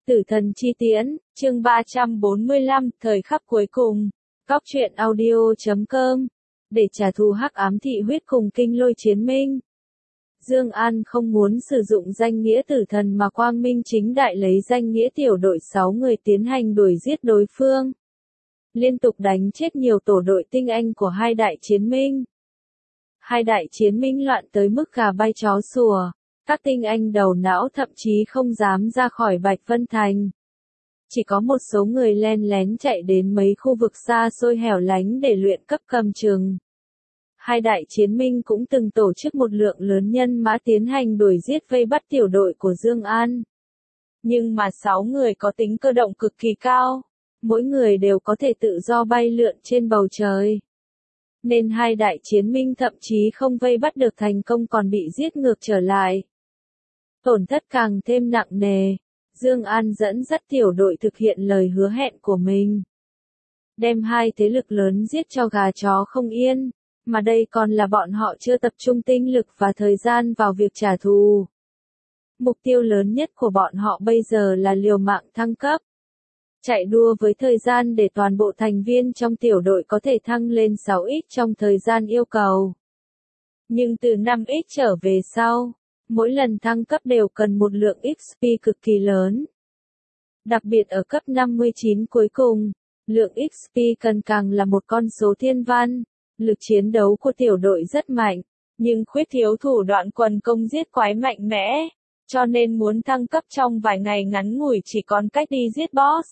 Tử thần chi tiễn, chương 345, thời khắc cuối cùng. Góc truyện audio.com. Để trả thù hắc ám thị huyết cùng kinh lôi chiến minh. Dương An không muốn sử dụng danh nghĩa tử thần mà quang minh chính đại lấy danh nghĩa tiểu đội 6 người tiến hành đuổi giết đối phương. Liên tục đánh chết nhiều tổ đội tinh anh của hai đại chiến minh. Hai đại chiến minh loạn tới mức gà bay chó sủa. Các tinh anh đầu não thậm chí không dám ra khỏi Bạch Vân Thành. Chỉ có một số người len lén chạy đến mấy khu vực xa xôi hẻo lánh để luyện cấp cầm chừng. Hai đại chiến minh cũng từng tổ chức một lượng lớn nhân mã tiến hành đuổi giết vây bắt tiểu đội của Dương An. Nhưng mà 6 người có tính cơ động cực kỳ cao, mỗi người đều có thể tự do bay lượn trên bầu trời. Nên hai đại chiến minh thậm chí không vây bắt được thành công còn bị giết ngược trở lại. Tổn thất càng thêm nặng nề, Dương An dẫn dắt tiểu đội thực hiện lời hứa hẹn của mình. Đem hai thế lực lớn giết cho gà chó không yên, mà đây còn là bọn họ chưa tập trung tinh lực và thời gian vào việc trả thù. Mục tiêu lớn nhất của bọn họ bây giờ là liều mạng thăng cấp. Chạy đua với thời gian để toàn bộ thành viên trong tiểu đội có thể thăng lên 6x trong thời gian yêu cầu. Nhưng từ 5x trở về sau, mỗi lần thăng cấp đều cần một lượng XP cực kỳ lớn. Đặc biệt ở cấp 59 cuối cùng, lượng XP cần càng là một con số thiên văn. Lực chiến đấu của tiểu đội rất mạnh, nhưng khuyết thiếu thủ đoạn quần công giết quái mạnh mẽ, cho nên muốn thăng cấp trong vài ngày ngắn ngủi chỉ còn cách đi giết boss.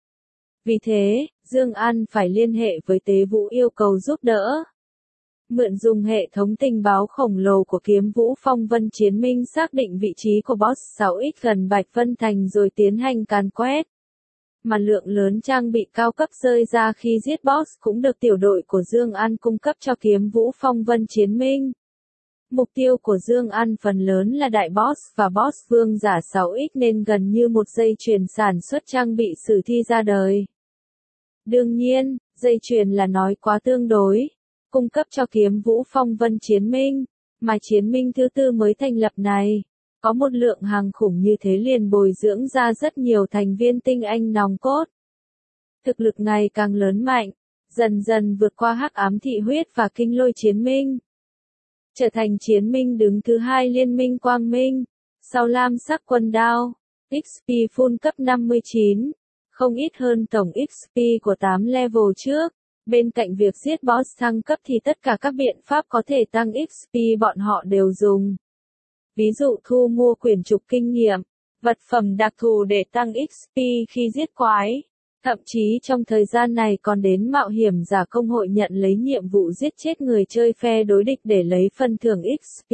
Vì thế, Dương An phải liên hệ với Tế Vũ yêu cầu giúp đỡ. Mượn dùng hệ thống tình báo khổng lồ của Kiếm Vũ Phong Vân Chiến Minh xác định vị trí của boss 6x gần Bạch Vân Thành rồi tiến hành càn quét. Mà lượng lớn trang bị cao cấp rơi ra khi giết boss cũng được tiểu đội của Dương An cung cấp cho Kiếm Vũ Phong Vân Chiến Minh. Mục tiêu của Dương An phần lớn là đại boss và boss vương giả 6x nên gần như một dây chuyền sản xuất trang bị sử thi ra đời. Đương nhiên, dây chuyền là nói quá tương đối. Cung cấp cho Kiếm Vũ Phong Vân Chiến Minh, mà chiến minh thứ tư mới thành lập này. Có một lượng hàng khủng như thế liền bồi dưỡng ra rất nhiều thành viên tinh anh nòng cốt. Thực lực ngày càng lớn mạnh, dần dần vượt qua hắc ám thị huyết và kinh lôi chiến minh. Trở thành chiến minh đứng thứ hai liên minh quang minh, sau lam sắc quân đao, XP full cấp 59, không ít hơn tổng XP của 8 level trước. Bên cạnh việc giết boss thăng cấp thì tất cả các biện pháp có thể tăng XP bọn họ đều dùng. Ví dụ thu mua quyển trục kinh nghiệm, vật phẩm đặc thù để tăng XP khi giết quái. Thậm chí trong thời gian này còn đến mạo hiểm giả công hội nhận lấy nhiệm vụ giết chết người chơi phe đối địch để lấy phần thưởng XP.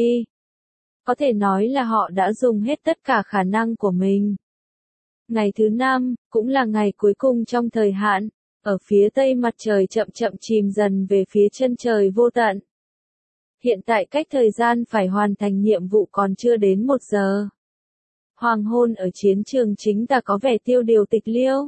Có thể nói là họ đã dùng hết tất cả khả năng của mình. Ngày thứ 5, cũng là ngày cuối cùng trong thời hạn. Ở phía tây mặt trời chậm chậm chìm dần về phía chân trời vô tận. Hiện tại cách thời gian phải hoàn thành nhiệm vụ còn chưa đến 1 giờ. Hoàng hôn ở chiến trường chính ta có vẻ tiêu điều tịch liêu.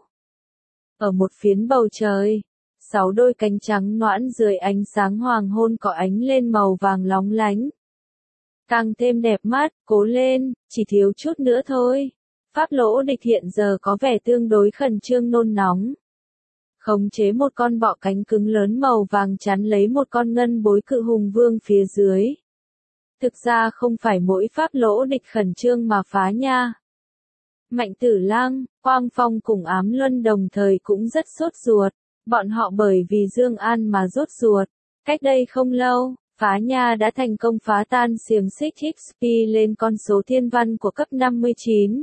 Ở một phiến bầu trời, 6 đôi cánh trắng noãn dưới ánh sáng hoàng hôn có ánh lên màu vàng lóng lánh. Càng thêm đẹp mắt, cố lên, chỉ thiếu chút nữa thôi. Pháp lỗ địch hiện giờ có vẻ tương đối khẩn trương nôn nóng. Khống chế một con bọ cánh cứng lớn màu vàng chắn lấy một con ngân bối cự hùng vương phía dưới. Thực ra không phải mỗi pháp lỗ địch khẩn trương mà phá nha. Mạnh Tử Lăng, Quang Phong cùng Ám Luân đồng thời cũng rất sốt ruột, bọn họ bởi vì Dương An mà rốt ruột. Cách đây không lâu, phá nha đã thành công phá tan xiềng xích XP lên con số thiên văn của cấp 59.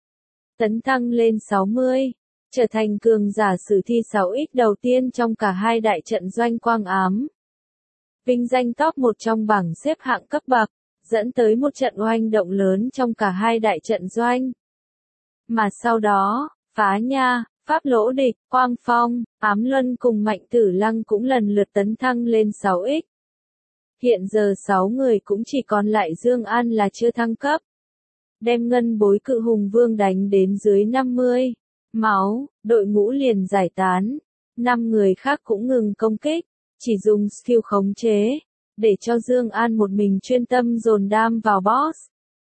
Tấn thăng lên 60. Trở thành cường giả sử thi 6x đầu tiên trong cả hai đại trận doanh quang ám. Vinh danh top 1 trong bảng xếp hạng cấp bậc, dẫn tới một trận oanh động lớn trong cả hai đại trận doanh. Mà sau đó, phá nha, pháp lỗ địch, Quang Phong, Ám Luân cùng Mạnh Tử Lăng cũng lần lượt tấn thăng lên 6x. Hiện giờ 6 người cũng chỉ còn lại Dương An là chưa thăng cấp. Đem ngân bối cự hùng vương đánh đến dưới 50. Máu, đội ngũ liền giải tán. 5 người khác cũng ngừng công kích, chỉ dùng skill khống chế, để cho Dương An một mình chuyên tâm dồn đam vào boss.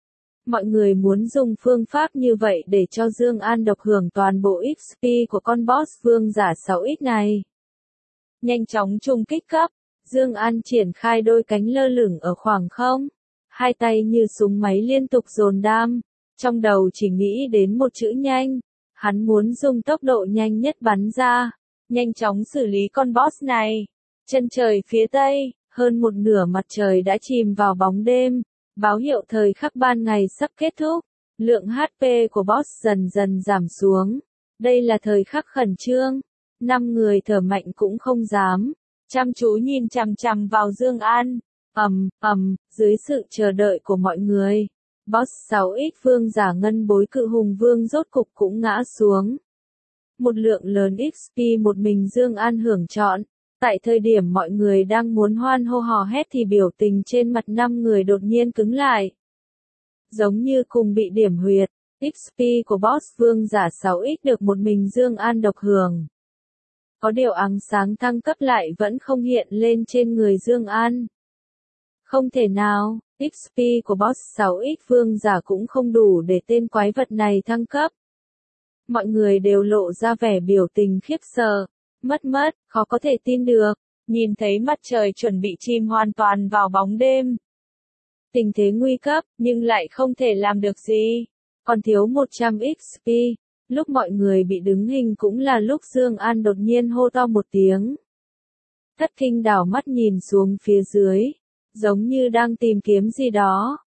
Mọi người muốn dùng phương pháp như vậy để cho Dương An độc hưởng toàn bộ XP của con boss vương giả 6X này. Nhanh chóng trùng kích cấp, Dương An triển khai đôi cánh lơ lửng ở khoảng không, hai tay như súng máy liên tục dồn đam, trong đầu chỉ nghĩ đến một chữ nhanh, hắn muốn dùng tốc độ nhanh nhất bắn ra, nhanh chóng xử lý con boss này. Chân trời phía tây, hơn một nửa mặt trời đã chìm vào bóng đêm, báo hiệu thời khắc ban ngày sắp kết thúc, lượng HP của boss dần dần giảm xuống. Đây là thời khắc khẩn trương, 5 người thở mạnh cũng không dám, chăm chú nhìn chằm chằm vào Dương An. Dưới sự chờ đợi của mọi người, boss 6X vương giả ngân bối cự hùng vương rốt cục cũng ngã xuống. Một lượng lớn XP một mình Dương An hưởng trọn. Tại thời điểm mọi người đang muốn hoan hô hò hét thì biểu tình trên mặt 5 người đột nhiên cứng lại. Giống như cùng bị điểm huyệt, XP của boss vương giả 6X được một mình Dương An độc hưởng. Có điều ánh sáng thăng cấp lại vẫn không hiện lên trên người Dương An. Không thể nào, XP của boss 6X vương giả cũng không đủ để tên quái vật này thăng cấp. Mọi người đều lộ ra vẻ biểu tình khiếp sợ. Mất, khó có thể tin được, nhìn thấy mặt trời chuẩn bị chìm hoàn toàn vào bóng đêm. Tình thế nguy cấp, nhưng lại không thể làm được gì, còn thiếu 100 XP, lúc mọi người bị đứng hình cũng là lúc Dương An đột nhiên hô to một tiếng. Thất Kinh đảo mắt nhìn xuống phía dưới, giống như đang tìm kiếm gì đó.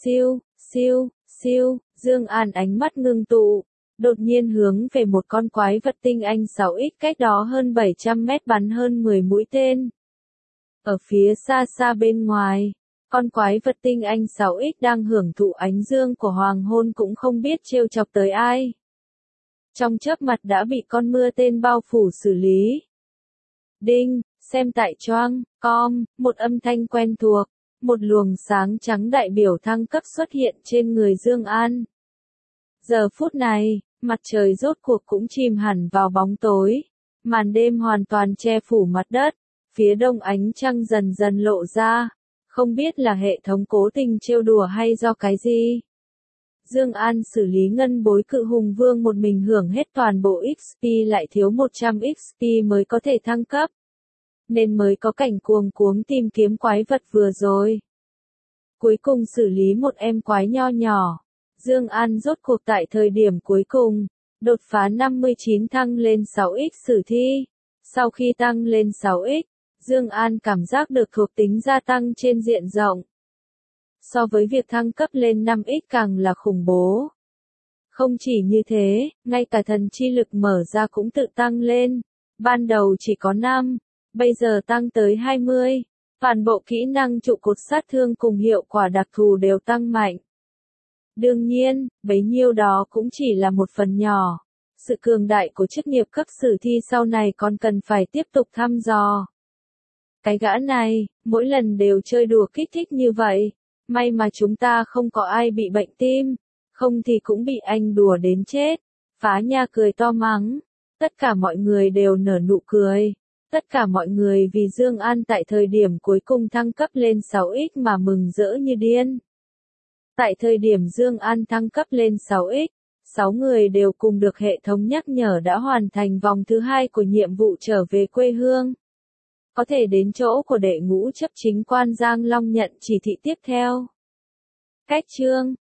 Siêu, Dương An ánh mắt ngưng tụ. Đột nhiên hướng về một con quái vật tinh anh 6X cách đó hơn 700 mét bắn hơn 10 mũi tên. Ở phía xa bên ngoài, con quái vật tinh anh 6X đang hưởng thụ ánh dương của hoàng hôn cũng không biết trêu chọc tới ai. Trong chớp mặt đã bị con mưa tên bao phủ xử lý. Đinh, xem tại choang.com, một âm thanh quen thuộc, một luồng sáng trắng đại biểu thăng cấp xuất hiện trên người Dương An. Giờ phút này, mặt trời rốt cuộc cũng chìm hẳn vào bóng tối, màn đêm hoàn toàn che phủ mặt đất, phía đông ánh trăng dần dần lộ ra, không biết là hệ thống cố tình trêu đùa hay do cái gì. Dương An xử lý ngân bối cự hùng vương một mình hưởng hết toàn bộ XP lại thiếu 100 XP mới có thể thăng cấp, nên mới có cảnh cuồng cuống tìm kiếm quái vật vừa rồi. Cuối cùng xử lý một em quái nho nhỏ. Dương An rốt cuộc tại thời điểm cuối cùng, đột phá 59 thăng lên 6X sử thi. Sau khi tăng lên 6X, Dương An cảm giác được thuộc tính gia tăng trên diện rộng. So với việc thăng cấp lên 5X càng là khủng bố. Không chỉ như thế, ngay cả thần chi lực mở ra cũng tự tăng lên. Ban đầu chỉ có 5, bây giờ tăng tới 20. Toàn bộ kỹ năng trụ cột sát thương cùng hiệu quả đặc thù đều tăng mạnh. Đương nhiên, bấy nhiêu đó cũng chỉ là một phần nhỏ. Sự cường đại của chức nghiệp cấp sử thi sau này còn cần phải tiếp tục thăm dò. Cái gã này, mỗi lần đều chơi đùa kích thích như vậy. May mà chúng ta không có ai bị bệnh tim, không thì cũng bị anh đùa đến chết. Phá Nha cười to mắng. Tất cả mọi người đều nở nụ cười. Tất cả mọi người vì Dương An tại thời điểm cuối cùng thăng cấp lên 6X mà mừng rỡ như điên. Tại thời điểm Dương An thăng cấp lên 6X, 6 người đều cùng được hệ thống nhắc nhở đã hoàn thành vòng thứ 2 của nhiệm vụ trở về quê hương. Có thể đến chỗ của đệ ngũ chấp chính quan Giang Long nhận chỉ thị tiếp theo. Cách chương